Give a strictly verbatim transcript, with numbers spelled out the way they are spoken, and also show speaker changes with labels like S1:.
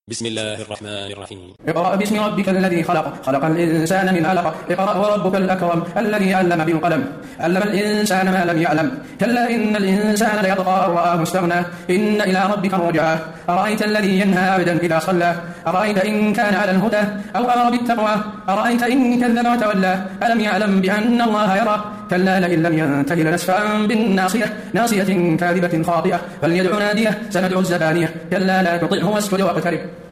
S1: بسم الله الرحمن الرحيم.
S2: اقرأ باسم ربك الذي خلق خلق الإنسان من علق اقرأ وربك الأكرم الذي علم بالقلم علم الإنسان ما لم يعلم كلا إن الإنسان ليطغى أن رآه استغنى إن إلى ربك الرجعى أرأيت الذي ينهى عبدا إذا صلى أرأيت إن كان على الهدى أو أمر بالتقوى أرأيت إن كذب وتولى ألم يعلم بأن الله يرى كلا لئن لم ينته لنسفعا بالناصية ناصية كاذبة خاطئة فليدع ناديه سندع الزبانية كلا لا تطعه واسجد واقترب.